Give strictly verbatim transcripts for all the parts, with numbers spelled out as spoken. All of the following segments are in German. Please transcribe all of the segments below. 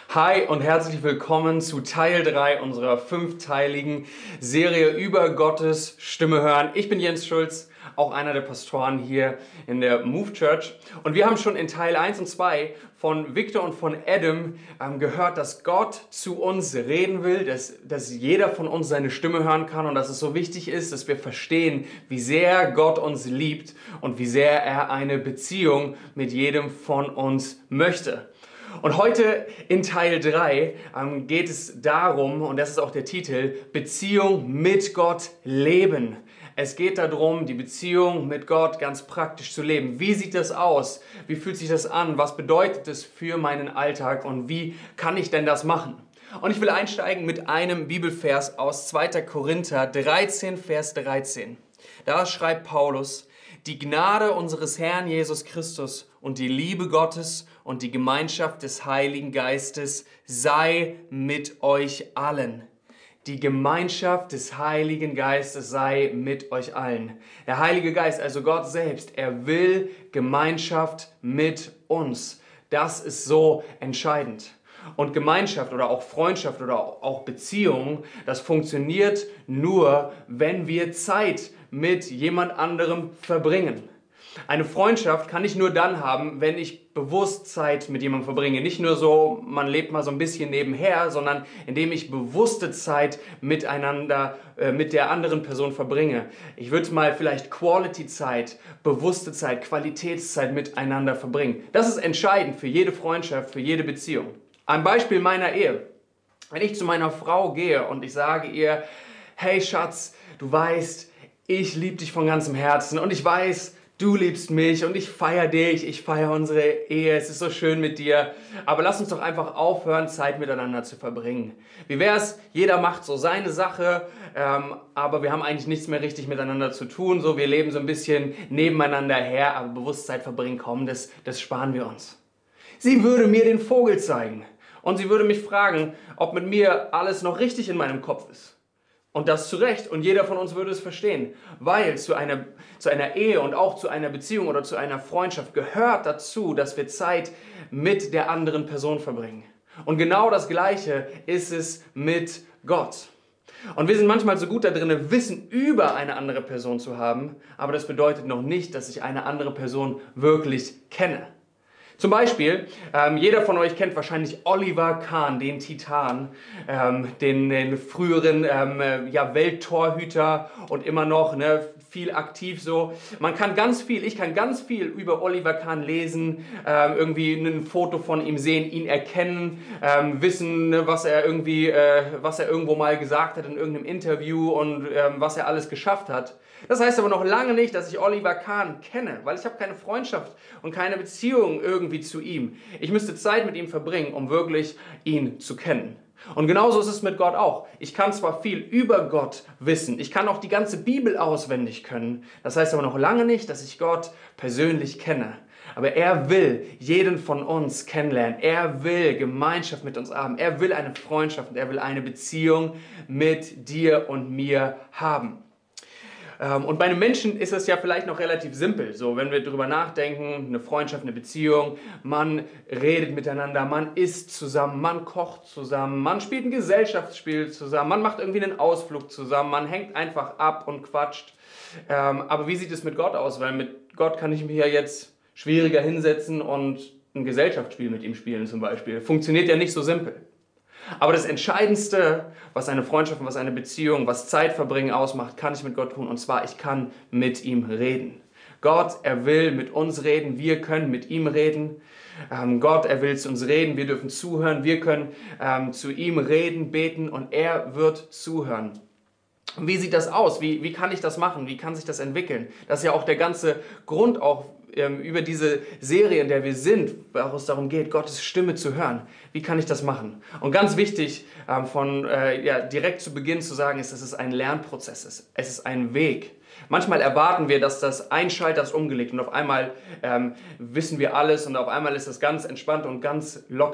Hi und herzlich willkommen zu Teil drei unserer fünfteiligen Serie über Gottes Stimme hören. Ich bin Jens Schulz, auch einer der Pastoren hier in der Move Church. Und wir haben schon in Teil eins und zwei von Victor und von Adam ähm, gehört, dass Gott zu uns reden will, dass, dass jeder von uns seine Stimme hören kann und dass es so wichtig ist, dass wir verstehen, wie sehr Gott uns liebt und wie sehr er eine Beziehung mit jedem von uns möchte. Und heute in Teil drei ähm, geht es darum, und das ist auch der Titel, Beziehung mit Gott leben. Es geht darum, die Beziehung mit Gott ganz praktisch zu leben. Wie sieht das aus? Wie fühlt sich das an? Was bedeutet es für meinen Alltag? Und wie kann ich denn das machen? Und ich will einsteigen mit einem Bibelvers aus zweiter Korinther dreizehn, Vers dreizehn. Da schreibt Paulus: Die Gnade unseres Herrn Jesus Christus und die Liebe Gottes und die Gemeinschaft des Heiligen Geistes sei mit euch allen. Die Gemeinschaft des Heiligen Geistes sei mit euch allen. Der Heilige Geist, also Gott selbst, er will Gemeinschaft mit uns. Das ist so entscheidend. Und Gemeinschaft oder auch Freundschaft oder auch Beziehung, das funktioniert nur, wenn wir Zeit mit jemand anderem verbringen. Eine Freundschaft kann ich nur dann haben, wenn ich bewusst Zeit mit jemandem verbringe. Nicht nur so, man lebt mal so ein bisschen nebenher, sondern indem ich bewusste Zeit miteinander, äh, mit der anderen Person verbringe. Ich würde mal vielleicht Quality-Zeit, bewusste Zeit, Qualitätszeit miteinander verbringen. Das ist entscheidend für jede Freundschaft, für jede Beziehung. Ein Beispiel meiner Ehe. Wenn ich zu meiner Frau gehe und ich sage ihr: Hey Schatz, du weißt, ich liebe dich von ganzem Herzen und ich weiß, du liebst mich und ich feiere dich, ich feiere unsere Ehe, es ist so schön mit dir, aber lass uns doch einfach aufhören, Zeit miteinander zu verbringen. Wie wäre es, jeder macht so seine Sache, ähm, aber wir haben eigentlich nichts mehr richtig miteinander zu tun, so wir leben so ein bisschen nebeneinander her, aber Bewusstsein verbringen, komm, das, das sparen wir uns. Sie würde mir den Vogel zeigen und sie würde mich fragen, ob mit mir alles noch richtig in meinem Kopf ist. Und das zu Recht. Und jeder von uns würde es verstehen. Weil zu einer, zu einer Ehe und auch zu einer Beziehung oder zu einer Freundschaft gehört dazu, dass wir Zeit mit der anderen Person verbringen. Und genau das Gleiche ist es mit Gott. Und wir sind manchmal so gut da drin, Wissen über eine andere Person zu haben, aber das bedeutet noch nicht, dass ich eine andere Person wirklich kenne. Zum Beispiel, ähm, jeder von euch kennt wahrscheinlich Oliver Kahn, den Titan, ähm, den, den früheren ähm, äh, ja, Welttorhüter und immer noch ne, viel aktiv so. Man kann ganz viel, ich kann ganz viel über Oliver Kahn lesen, ähm, irgendwie ein Foto von ihm sehen, ihn erkennen, ähm, wissen, ne, was er irgendwie, äh, was er irgendwo mal gesagt hat in irgendeinem Interview und ähm, was er alles geschafft hat. Das heißt aber noch lange nicht, dass ich Oliver Kahn kenne, weil ich habe keine Freundschaft und keine Beziehung irgendwie zu ihm. Ich müsste Zeit mit ihm verbringen, um wirklich ihn zu kennen. Und genauso ist es mit Gott auch. Ich kann zwar viel über Gott wissen, ich kann auch die ganze Bibel auswendig können, das heißt aber noch lange nicht, dass ich Gott persönlich kenne. Aber er will jeden von uns kennenlernen. Er will Gemeinschaft mit uns haben. Er will eine Freundschaft und er will eine Beziehung mit dir und mir haben. Und bei einem Menschen ist es ja vielleicht noch relativ simpel. So, wenn wir darüber nachdenken, eine Freundschaft, eine Beziehung, man redet miteinander, man isst zusammen, man kocht zusammen, man spielt ein Gesellschaftsspiel zusammen, man macht irgendwie einen Ausflug zusammen, man hängt einfach ab und quatscht. Aber wie sieht es mit Gott aus? Weil mit Gott kann ich mich ja jetzt schwieriger hinsetzen und ein Gesellschaftsspiel mit ihm spielen zum Beispiel. Funktioniert ja nicht so simpel. Aber das Entscheidendste, was eine Freundschaft, was eine Beziehung, was Zeitverbringen ausmacht, kann ich mit Gott tun. Und zwar, ich kann mit ihm reden. Gott, er will mit uns reden, wir können mit ihm reden. Ähm, Gott, er will zu uns reden, wir dürfen zuhören, wir können ähm, zu ihm reden, beten und er wird zuhören. Wie sieht das aus? Wie, wie kann ich das machen? Wie kann sich das entwickeln? Das ist ja auch der ganze Grund auch ähm, über diese Serie, in der wir sind, wo es darum geht, Gottes Stimme zu hören. Wie kann ich das machen? Und ganz wichtig, ähm, von äh, ja, direkt zu Beginn zu sagen, ist, dass es ein Lernprozess ist. Es ist ein Weg. Manchmal erwarten wir, dass das ein Schalter ist umgelegt und auf einmal ähm, wissen wir alles und auf einmal ist das ganz entspannt und ganz locker.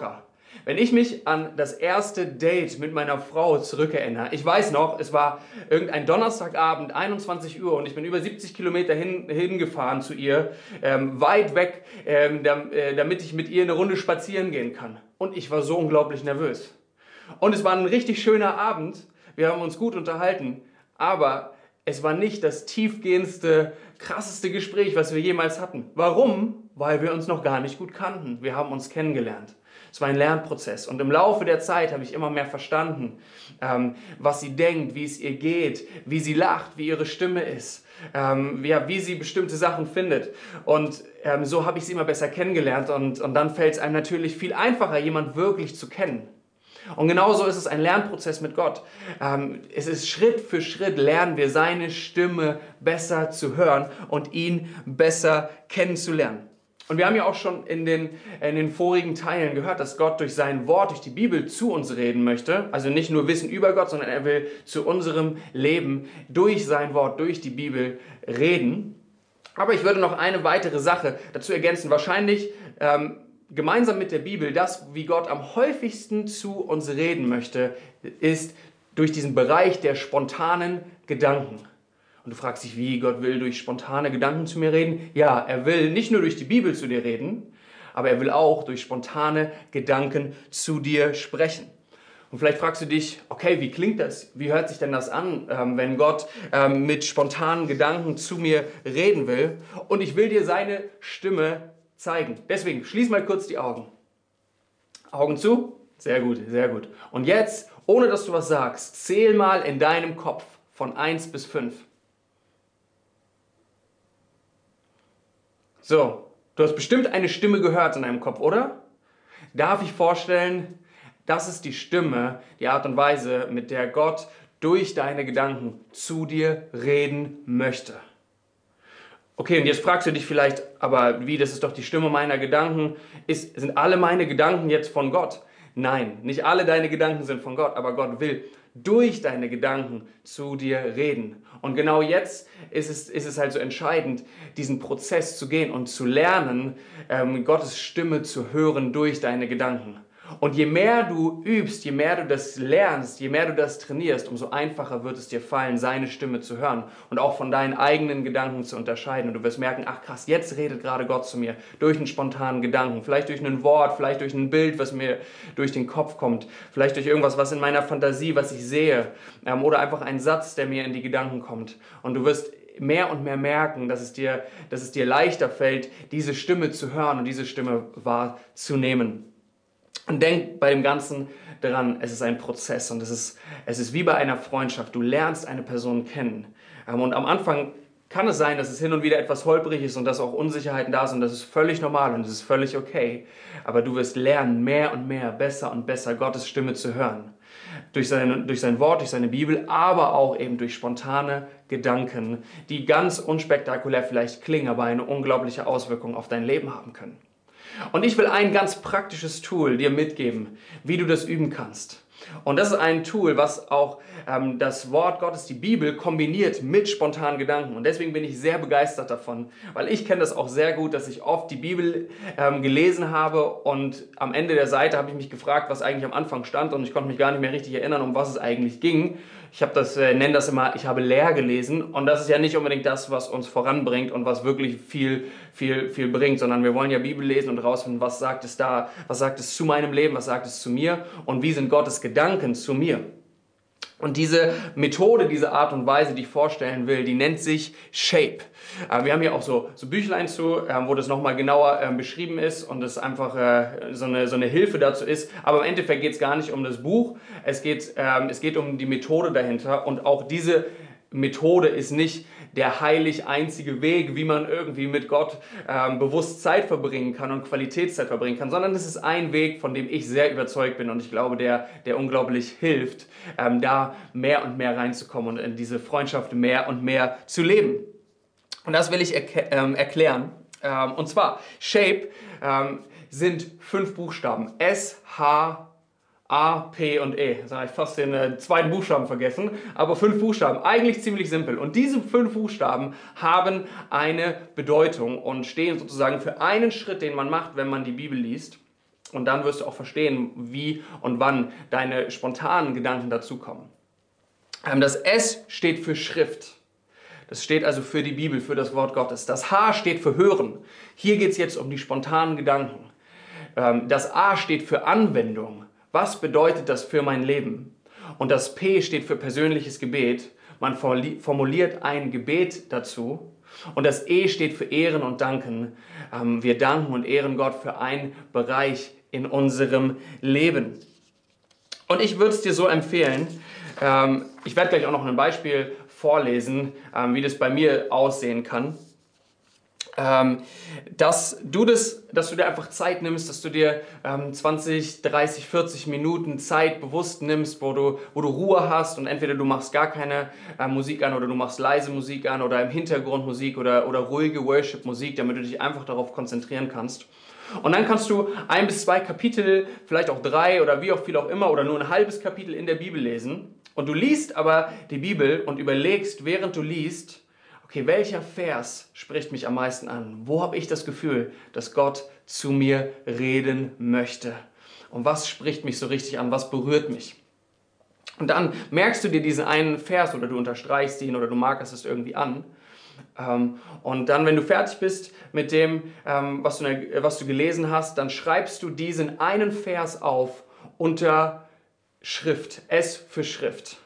Wenn ich mich an das erste Date mit meiner Frau zurückerinnere, ich weiß noch, es war irgendein Donnerstagabend, einundzwanzig Uhr, und ich bin über siebzig Kilometer hin, hingefahren zu ihr, ähm, weit weg, ähm, dam, äh, damit ich mit ihr eine Runde spazieren gehen kann. Und ich war so unglaublich nervös. Und es war ein richtig schöner Abend, wir haben uns gut unterhalten, aber es war nicht das tiefgehendste, krasseste Gespräch, was wir jemals hatten. Warum? Weil wir uns noch gar nicht gut kannten. Wir haben uns kennengelernt. Es war ein Lernprozess, und im Laufe der Zeit habe ich immer mehr verstanden, ähm, was sie denkt, wie es ihr geht, wie sie lacht, wie ihre Stimme ist, ähm, wie, wie sie bestimmte Sachen findet. Und ähm, so habe ich sie immer besser kennengelernt, und, und dann fällt es einem natürlich viel einfacher, jemanden wirklich zu kennen. Und genauso ist es ein Lernprozess mit Gott. Ähm, es ist Schritt für Schritt lernen wir, seine Stimme besser zu hören und ihn besser kennenzulernen. Und wir haben ja auch schon in den, in den vorigen Teilen gehört, dass Gott durch sein Wort, durch die Bibel zu uns reden möchte. Also nicht nur Wissen über Gott, sondern er will zu unserem Leben durch sein Wort, durch die Bibel reden. Aber ich würde noch eine weitere Sache dazu ergänzen. Wahrscheinlich ähm, gemeinsam mit der Bibel, das, wie Gott am häufigsten zu uns reden möchte, ist durch diesen Bereich der spontanen Gedanken. Und du fragst dich, wie Gott will durch spontane Gedanken zu mir reden? Ja, er will nicht nur durch die Bibel zu dir reden, aber er will auch durch spontane Gedanken zu dir sprechen. Und vielleicht fragst du dich, okay, wie klingt das? Wie hört sich denn das an, wenn Gott mit spontanen Gedanken zu mir reden will? Und ich will dir seine Stimme zeigen. Deswegen, schließ mal kurz die Augen. Augen zu? Sehr gut, sehr gut. Und jetzt, ohne dass du was sagst, zähl mal in deinem Kopf von eins bis fünf. So, du hast bestimmt eine Stimme gehört in deinem Kopf, oder? Darf ich vorstellen, das ist die Stimme, die Art und Weise, mit der Gott durch deine Gedanken zu dir reden möchte. Okay, und jetzt fragst du dich vielleicht, aber wie, das ist doch die Stimme meiner Gedanken. Ist, sind alle meine Gedanken jetzt von Gott? Nein, nicht alle deine Gedanken sind von Gott, aber Gott will durch deine Gedanken zu dir reden. Und genau jetzt ist es, ist es halt so entscheidend, diesen Prozess zu gehen und zu lernen, ähm, Gottes Stimme zu hören durch deine Gedanken. Und je mehr du übst, je mehr du das lernst, je mehr du das trainierst, umso einfacher wird es dir fallen, seine Stimme zu hören und auch von deinen eigenen Gedanken zu unterscheiden. Und du wirst merken, ach krass, jetzt redet gerade Gott zu mir durch einen spontanen Gedanken, vielleicht durch ein Wort, vielleicht durch ein Bild, was mir durch den Kopf kommt, vielleicht durch irgendwas, was in meiner Fantasie, was ich sehe, ähm, oder einfach ein Satz, der mir in die Gedanken kommt. Und du wirst mehr und mehr merken, dass es dir, dass es dir leichter fällt, diese Stimme zu hören und diese Stimme wahrzunehmen. Und denk bei dem Ganzen daran, es ist ein Prozess, und es ist, es ist wie bei einer Freundschaft. Du lernst eine Person kennen. Und am Anfang kann es sein, dass es hin und wieder etwas holprig ist und dass auch Unsicherheiten da sind. Das ist völlig normal und das ist völlig okay. Aber du wirst lernen, mehr und mehr, besser und besser Gottes Stimme zu hören. Durch sein, durch sein Wort, durch seine Bibel, aber auch eben durch spontane Gedanken, die ganz unspektakulär vielleicht klingen, aber eine unglaubliche Auswirkung auf dein Leben haben können. Und ich will ein ganz praktisches Tool dir mitgeben, wie du das üben kannst. Und das ist ein Tool, was auch ähm, das Wort Gottes, die Bibel, kombiniert mit spontanen Gedanken. Und deswegen bin ich sehr begeistert davon, weil ich kenne das auch sehr gut, dass ich oft die Bibel ähm, gelesen habe und am Ende der Seite habe ich mich gefragt, was eigentlich am Anfang stand, und ich konnte mich gar nicht mehr richtig erinnern, um was es eigentlich ging. Ich habe das, äh, nenne das immer, ich habe leer gelesen, und das ist ja nicht unbedingt das, was uns voranbringt und was wirklich viel, viel, viel bringt, sondern wir wollen ja Bibel lesen und rausfinden, was sagt es da, was sagt es zu meinem Leben, was sagt es zu mir und wie sind Gottes Gedanken zu mir. Und diese Methode, diese Art und Weise, die ich vorstellen will, die nennt sich Shape. Wir haben hier auch so, so Büchlein zu, wo das nochmal genauer beschrieben ist und es einfach so eine, so eine Hilfe dazu ist. Aber im Endeffekt geht es gar nicht um das Buch, es geht, es geht um die Methode dahinter, und auch diese Methode ist nicht der heilig einzige Weg, wie man irgendwie mit Gott ähm, bewusst Zeit verbringen kann und Qualitätszeit verbringen kann, sondern es ist ein Weg, von dem ich sehr überzeugt bin, und ich glaube, der, der unglaublich hilft, ähm, da mehr und mehr reinzukommen und in diese Freundschaft mehr und mehr zu leben. Und das will ich erk- ähm, erklären. Ähm, und zwar, Shape ähm, sind fünf Buchstaben. S, H, A, P und E. Jetzt habe ich fast den äh, zweiten Buchstaben vergessen, aber fünf Buchstaben. Eigentlich ziemlich simpel. Und diese fünf Buchstaben haben eine Bedeutung und stehen sozusagen für einen Schritt, den man macht, wenn man die Bibel liest. Und dann wirst du auch verstehen, wie und wann deine spontanen Gedanken dazukommen. Ähm, das S steht für Schrift. Das steht also für die Bibel, für das Wort Gottes. Das H steht für Hören. Hier geht es jetzt um die spontanen Gedanken. Ähm, das A steht für Anwendung. Was bedeutet das für mein Leben? Und das P steht für persönliches Gebet. Man formuliert ein Gebet dazu. Und das E steht für Ehren und Danken. Ähm, wir danken und ehren Gott für einen Bereich in unserem Leben. Und ich würde es dir so empfehlen, ähm, ich werde gleich auch noch ein Beispiel vorlesen, ähm, wie das bei mir aussehen kann, ähm, dass du das, dass du dir einfach Zeit nimmst, dass du dir ähm, zwanzig, dreißig, vierzig Minuten Zeit bewusst nimmst, wo du, wo du Ruhe hast und entweder du machst gar keine äh, Musik an oder du machst leise Musik an oder im Hintergrund Musik oder, oder ruhige Worship-Musik, damit du dich einfach darauf konzentrieren kannst. Und dann kannst du ein bis zwei Kapitel, vielleicht auch drei oder wie auch viel auch immer oder nur ein halbes Kapitel in der Bibel lesen. Und du liest aber die Bibel und überlegst, während du liest, okay, welcher Vers spricht mich am meisten an? Wo habe ich das Gefühl, dass Gott zu mir reden möchte? Und was spricht mich so richtig an? Was berührt mich? Und dann merkst du dir diesen einen Vers oder du unterstreichst ihn oder du markerst es irgendwie an. Und dann, wenn du fertig bist mit dem, was du, was du gelesen hast, dann schreibst du diesen einen Vers auf unter Schrift, S für Schrift.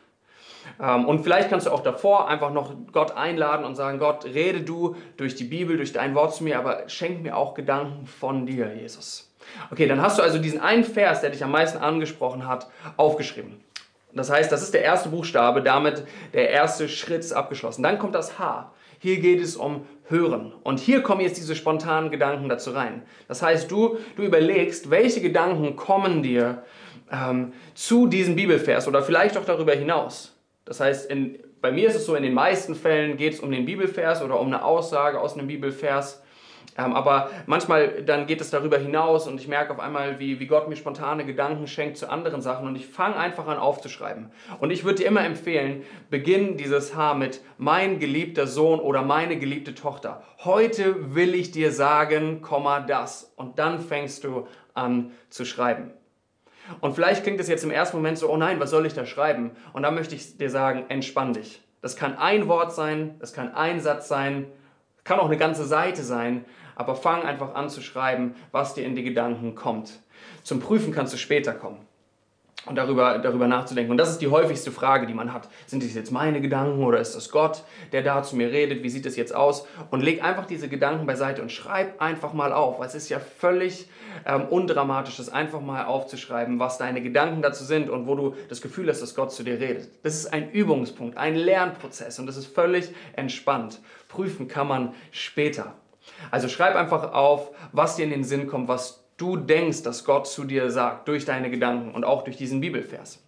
Und vielleicht kannst du auch davor einfach noch Gott einladen und sagen, Gott, rede du durch die Bibel, durch dein Wort zu mir, aber schenk mir auch Gedanken von dir, Jesus. Okay, dann hast du also diesen einen Vers, der dich am meisten angesprochen hat, aufgeschrieben. Das heißt, das ist der erste Buchstabe, damit der erste Schritt ist abgeschlossen. Dann kommt das H. Hier geht es um Hören. Und hier kommen jetzt diese spontanen Gedanken dazu rein. Das heißt, du, du überlegst, welche Gedanken kommen dir ähm, zu diesem Bibelvers oder vielleicht auch darüber hinaus. Das heißt, in, bei mir ist es so, in den meisten Fällen geht es um den Bibelvers oder um eine Aussage aus einem Bibelvers. Ähm, aber manchmal dann geht es darüber hinaus und ich merke auf einmal, wie, wie Gott mir spontane Gedanken schenkt zu anderen Sachen und ich fange einfach an aufzuschreiben. Und ich würde dir immer empfehlen, beginn dieses H mit mein geliebter Sohn oder meine geliebte Tochter. Heute will ich dir sagen, Komma, das. Und dann fängst du an zu schreiben. Und vielleicht klingt es jetzt im ersten Moment so, oh nein, was soll ich da schreiben? Und da möchte ich dir sagen, entspann dich. Das kann ein Wort sein, das kann ein Satz sein, kann auch eine ganze Seite sein, aber fang einfach an zu schreiben, was dir in die Gedanken kommt. Zum Prüfen kannst du später kommen und darüber, darüber nachzudenken. Und das ist die häufigste Frage, die man hat. Sind das jetzt meine Gedanken oder ist das Gott, der da zu mir redet? Wie sieht das jetzt aus? Und leg einfach diese Gedanken beiseite und schreib einfach mal auf. Weil es ist ja völlig ähm, undramatisch, das einfach mal aufzuschreiben, was deine Gedanken dazu sind und wo du das Gefühl hast, dass Gott zu dir redet. Das ist ein Übungspunkt, ein Lernprozess und das ist völlig entspannt. Prüfen kann man später. Also schreib einfach auf, was dir in den Sinn kommt, was du denkst, dass Gott zu dir sagt, durch deine Gedanken und auch durch diesen Bibelvers.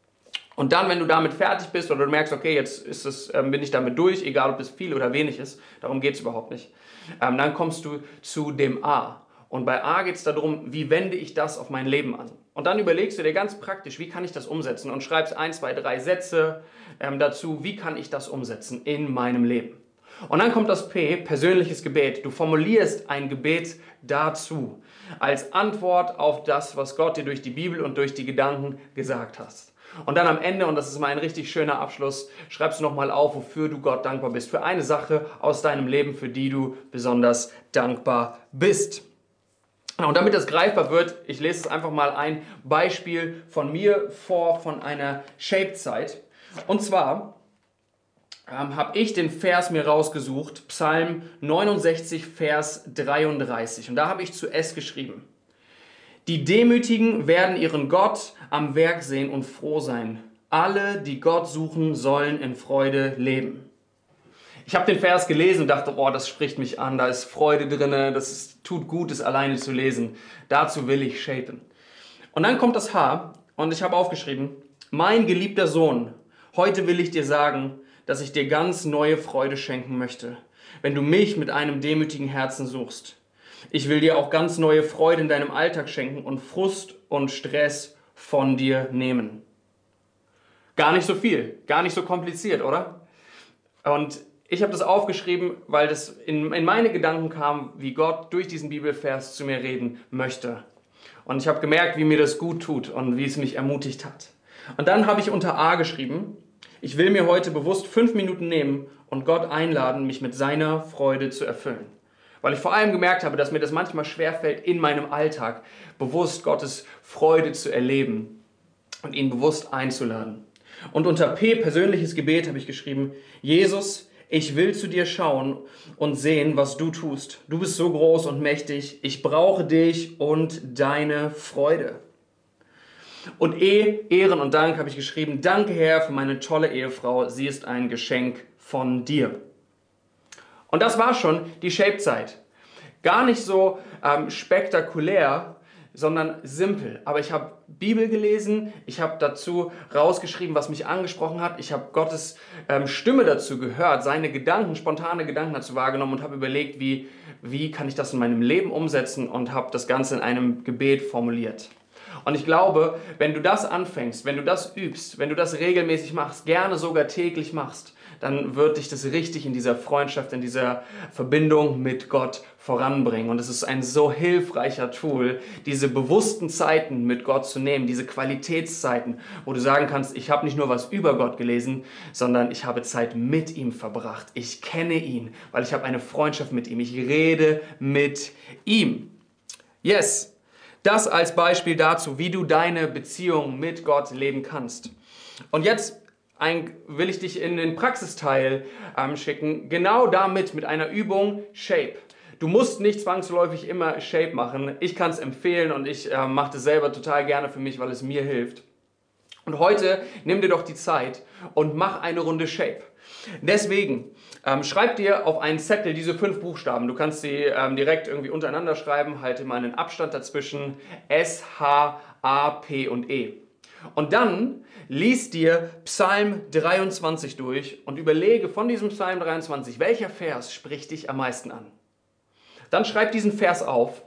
Und dann, wenn du damit fertig bist oder du merkst, okay, jetzt ist es, ähm, bin ich damit durch, egal ob es viel oder wenig ist, darum geht es überhaupt nicht, ähm, dann kommst du zu dem A. Und bei A geht es darum, wie wende ich das auf mein Leben an? Und dann überlegst du dir ganz praktisch, wie kann ich das umsetzen? Und schreibst ein, zwei, drei Sätze ähm, dazu, wie kann ich das umsetzen in meinem Leben? Und dann kommt das P, persönliches Gebet. Du formulierst ein Gebet dazu, als Antwort auf das, was Gott dir durch die Bibel und durch die Gedanken gesagt hast. Und dann am Ende, und das ist mal ein richtig schöner Abschluss, schreibst du nochmal auf, wofür du Gott dankbar bist. Für eine Sache aus deinem Leben, für die du besonders dankbar bist. Und damit das greifbar wird, ich lese es einfach mal ein Beispiel von mir vor, von einer Shape-Zeit. Und zwar ähm, habe ich den Vers mir rausgesucht, Psalm neunundsechzig, Vers dreiunddreißig. Und da habe ich zu S geschrieben. Die Demütigen werden ihren Gott am Werk sehen und froh sein. Alle, die Gott suchen, sollen in Freude leben. Ich habe den Vers gelesen und dachte, oh, das spricht mich an, da ist Freude drin, das ist, tut gut, es alleine zu lesen. Dazu will ich shapen. Und dann kommt das H und ich habe aufgeschrieben, mein geliebter Sohn, heute will ich dir sagen, dass ich dir ganz neue Freude schenken möchte, wenn du mich mit einem demütigen Herzen suchst. Ich will dir auch ganz neue Freude in deinem Alltag schenken und Frust und Stress von dir nehmen. Gar nicht so viel, gar nicht so kompliziert, oder? Und ich habe das aufgeschrieben, weil das in, in meine Gedanken kam, wie Gott durch diesen Bibelvers zu mir reden möchte. Und ich habe gemerkt, wie mir das gut tut und wie es mich ermutigt hat. Und dann habe ich unter A geschrieben, ich will mir heute bewusst fünf Minuten nehmen und Gott einladen, mich mit seiner Freude zu erfüllen. Weil ich vor allem gemerkt habe, dass mir das manchmal schwerfällt, in meinem Alltag bewusst Gottes Freude zu erleben und ihn bewusst einzuladen. Und unter P, persönliches Gebet, habe ich geschrieben, Jesus, ich will zu dir schauen und sehen, was du tust. Du bist so groß und mächtig. Ich brauche dich und deine Freude. Und E, Ehren und Dank, habe ich geschrieben, danke Herr für meine tolle Ehefrau. Sie ist ein Geschenk von dir. Und das war schon die Shape-Zeit. Gar nicht so ähm, spektakulär, sondern simpel. Aber ich habe Bibel gelesen, ich habe dazu rausgeschrieben, was mich angesprochen hat. Ich habe Gottes ähm, Stimme dazu gehört, seine Gedanken, spontane Gedanken dazu wahrgenommen und habe überlegt, wie, wie kann ich das in meinem Leben umsetzen und habe das Ganze in einem Gebet formuliert. Und ich glaube, wenn du das anfängst, wenn du das übst, wenn du das regelmäßig machst, gerne sogar täglich machst, dann wird dich das richtig in dieser Freundschaft, in dieser Verbindung mit Gott voranbringen. Und es ist ein so hilfreicher Tool, diese bewussten Zeiten mit Gott zu nehmen, diese Qualitätszeiten, wo du sagen kannst, ich habe nicht nur was über Gott gelesen, sondern ich habe Zeit mit ihm verbracht. Ich kenne ihn, weil ich habe eine Freundschaft mit ihm. Ich rede mit ihm. Yes, das als Beispiel dazu, wie du deine Beziehung mit Gott leben kannst. Und jetzt Ein, will ich dich in den Praxisteil ähm, schicken, genau damit, mit einer Übung Shape. Du musst nicht zwangsläufig immer Shape machen. Ich kann es empfehlen und ich äh, mache das selber total gerne für mich, weil es mir hilft. Und heute nimm dir doch die Zeit und mach eine Runde Shape. Deswegen ähm, schreib dir auf einen Zettel diese fünf Buchstaben. Du kannst sie ähm, direkt irgendwie untereinander schreiben, halte mal einen Abstand dazwischen. S, H, A, P und E. Und dann lies dir Psalm dreiundzwanzig durch und überlege von diesem Psalm dreiundzwanzig, welcher Vers spricht dich am meisten an. Dann schreib diesen Vers auf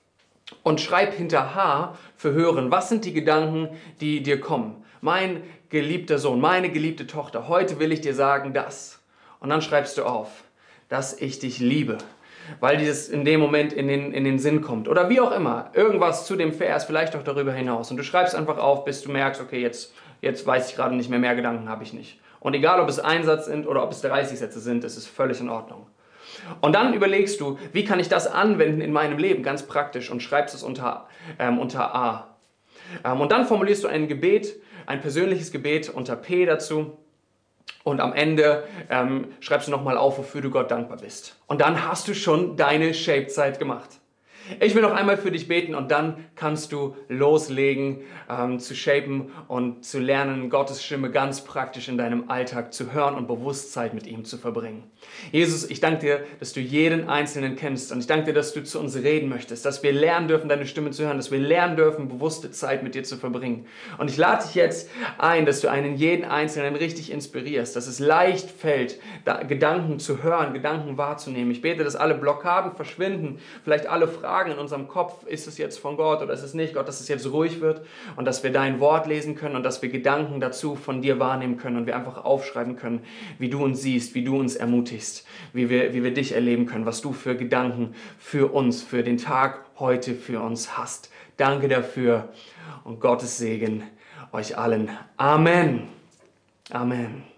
und schreib hinter H für hören, was sind die Gedanken, die dir kommen. Mein geliebter Sohn, meine geliebte Tochter, heute will ich dir sagen das. Und dann schreibst du auf, dass ich dich liebe. Weil dieses in dem Moment in den, in den Sinn kommt. Oder wie auch immer, irgendwas zu dem Vers, vielleicht auch darüber hinaus. Und du schreibst einfach auf, bis du merkst, okay, jetzt, jetzt weiß ich gerade nicht mehr, mehr Gedanken habe ich nicht. Und egal, ob es ein Satz sind oder ob es dreißig Sätze sind, es ist völlig in Ordnung. Und dann überlegst du, wie kann ich das anwenden in meinem Leben, ganz praktisch, und schreibst es unter, ähm, unter A. Ähm, und dann formulierst du ein Gebet, ein persönliches Gebet unter P dazu. Und am Ende ähm, schreibst du nochmal auf, wofür du Gott dankbar bist. Und dann hast du schon deine Shape-Zeit gemacht. Ich will noch einmal für dich beten und dann kannst du loslegen ähm, zu shapen und zu lernen, Gottes Stimme ganz praktisch in deinem Alltag zu hören und bewusst Zeit mit ihm zu verbringen. Jesus, ich danke dir, dass du jeden Einzelnen kennst und ich danke dir, dass du zu uns reden möchtest, dass wir lernen dürfen, deine Stimme zu hören, dass wir lernen dürfen, bewusste Zeit mit dir zu verbringen. Und ich lade dich jetzt ein, dass du einen jeden Einzelnen richtig inspirierst, dass es leicht fällt, da Gedanken zu hören, Gedanken wahrzunehmen. Ich bete, dass alle Blockaden verschwinden, vielleicht alle Fragen in unserem Kopf, ist es jetzt von Gott oder ist es nicht Gott, dass es jetzt ruhig wird und dass wir dein Wort lesen können und dass wir Gedanken dazu von dir wahrnehmen können und wir einfach aufschreiben können, wie du uns siehst, wie du uns ermutigst, wie wir, wie wir dich erleben können, was du für Gedanken für uns, für den Tag heute für uns hast. Danke dafür und Gottes Segen euch allen. Amen. Amen.